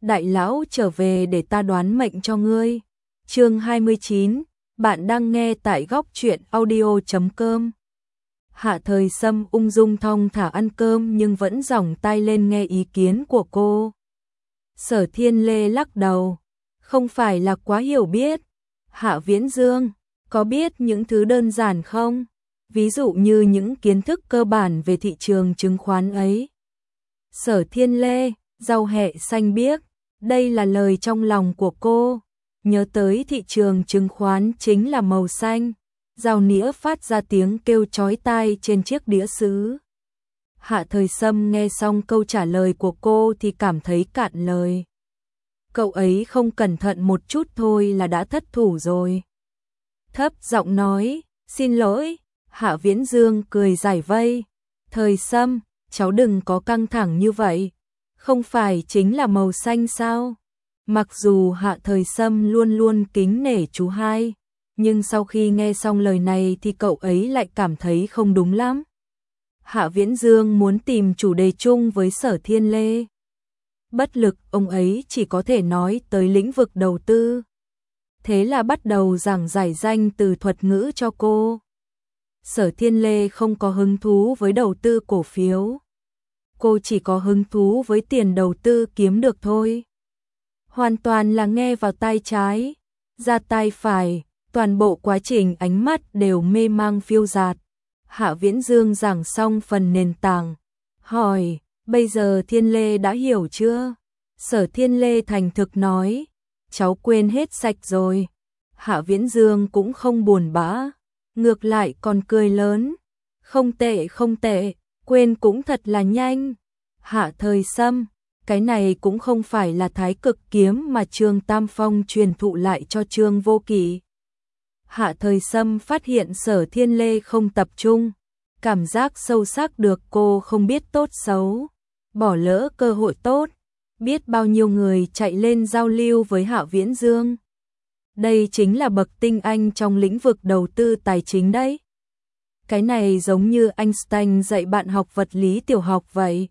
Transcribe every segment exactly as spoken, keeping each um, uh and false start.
đại lão trở về để ta đoán mệnh cho ngươi. Chương hai mươi chín, bạn đang nghe tại góc truyện audio chấm com. Hạ Thời Sâm ung dung thong thả ăn cơm nhưng vẫn giỏng tai lên nghe ý kiến của cô. Sở Thiên Lê lắc đầu, không phải là quá hiểu biết. Hạ Viễn Dương, có biết những thứ đơn giản không? Ví dụ như những kiến thức cơ bản về thị trường chứng khoán ấy. Sở Thiên Lê, rau hẹ xanh biếc, đây là lời trong lòng của cô. Nhớ tới thị trường chứng khoán chính là màu xanh. Dao nĩa phát ra tiếng kêu chói tai trên chiếc đĩa sứ. Hạ Thời Sâm nghe xong câu trả lời của cô thì cảm thấy cạn lời. Cậu ấy không cẩn thận một chút thôi là đã thất thủ rồi. Thấp giọng nói, xin lỗi. Hạ Viễn Dương cười giải vây. Thời Sâm, cháu đừng có căng thẳng như vậy. Không phải chính là màu xanh sao? Mặc dù Hạ Thời Sâm luôn luôn kính nể chú hai, nhưng sau khi nghe xong lời này thì cậu ấy lại cảm thấy không đúng lắm. Hạ Viễn Dương muốn tìm chủ đề chung với Sở Thiên Lê. Bất lực, ông ấy chỉ có thể nói tới lĩnh vực đầu tư. Thế là bắt đầu giảng giải danh từ thuật ngữ cho cô. Sở Thiên Lê không có hứng thú với đầu tư cổ phiếu. Cô chỉ có hứng thú với tiền đầu tư kiếm được thôi. Hoàn toàn là nghe vào tai trái, ra tai phải, toàn bộ quá trình ánh mắt đều mê mang phiêu dạt. Hạ Viễn Dương giảng xong phần nền tảng, hỏi, bây giờ Thiên Lê đã hiểu chưa? Sở Thiên Lê thành thực nói, cháu quên hết sạch rồi. Hạ Viễn Dương cũng không buồn bã, ngược lại còn cười lớn, không tệ không tệ, quên cũng thật là nhanh. Hạ Thời Sâm, cái này cũng không phải là Thái Cực kiếm mà Trương Tam Phong truyền thụ lại cho Trương Vô Kỵ. Hạ Thời Sâm phát hiện Sở Thiên Lê không tập trung, cảm giác sâu sắc được cô không biết tốt xấu, bỏ lỡ cơ hội tốt, biết bao nhiêu người chạy lên giao lưu với Hạ Viễn Dương. Đây chính là bậc tinh anh trong lĩnh vực đầu tư tài chính đấy. Cái này giống như Einstein dạy bạn học vật lý tiểu học vậy.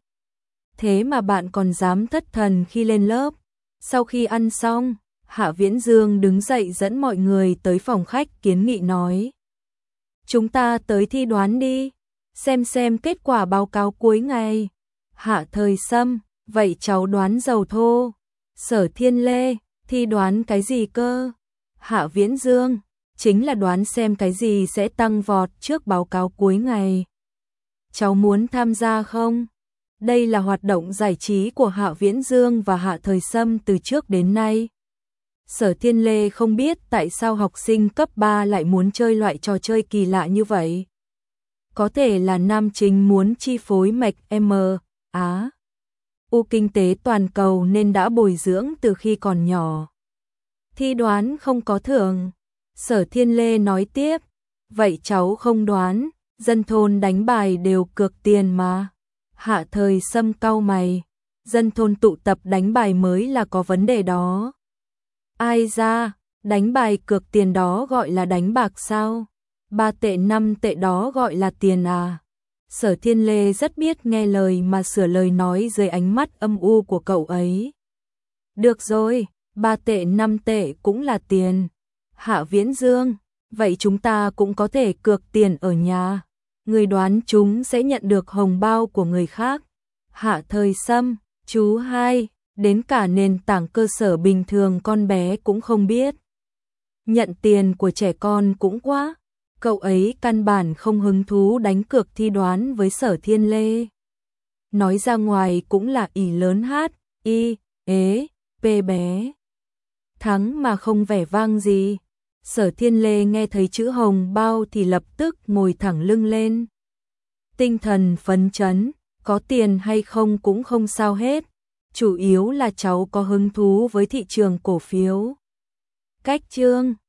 Thế mà bạn còn dám thất thần khi lên lớp. Sau khi ăn xong, Hạ Viễn Dương đứng dậy dẫn mọi người tới phòng khách kiến nghị nói. Chúng ta tới thi đoán đi, xem xem kết quả báo cáo cuối ngày. Hạ Thời Sâm, vậy cháu đoán dầu thô. Sở Thiên Lê, thi đoán cái gì cơ? Hạ Viễn Dương, chính là đoán xem cái gì sẽ tăng vọt trước báo cáo cuối ngày. Cháu muốn tham gia không? Đây là hoạt động giải trí của Hạ Viễn Dương và Hạ Thời Sâm từ trước đến nay. Sở Thiên Lê không biết tại sao học sinh cấp ba lại muốn chơi loại trò chơi kỳ lạ như vậy. Có thể là nam chính muốn chi phối mạch M, Á, U kinh tế toàn cầu nên đã bồi dưỡng từ khi còn nhỏ. Thi đoán không có thưởng. Sở Thiên Lê nói tiếp, vậy cháu không đoán, dân thôn đánh bài đều cược tiền mà. Hạ Thời Sâm cau mày, dân thôn tụ tập đánh bài mới là có vấn đề đó. Ai ra, đánh bài cược tiền đó gọi là đánh bạc sao? Ba tệ năm tệ đó gọi là tiền à? Sở Thiên Lê rất biết nghe lời mà sửa lời nói dưới ánh mắt âm u của cậu ấy. Được rồi, ba tệ năm tệ cũng là tiền. Hạ Viễn Dương, vậy chúng ta cũng có thể cược tiền ở nhà. Người đoán chúng sẽ nhận được hồng bao của người khác. Hạ Thời Sâm, chú hai, đến cả nền tảng cơ sở bình thường con bé cũng không biết. Nhận tiền của trẻ con cũng quá. Cậu ấy căn bản không hứng thú đánh cược thi đoán với Sở Thiên Lê. Nói ra ngoài cũng là ỷ lớn hát, y, ế, p bé. Thắng mà không vẻ vang gì. Sở Thiên Lê nghe thấy chữ hồng bao thì lập tức ngồi thẳng lưng lên. Tinh thần phấn chấn, có tiền hay không cũng không sao hết. Chủ yếu là cháu có hứng thú với thị trường cổ phiếu. Cách chương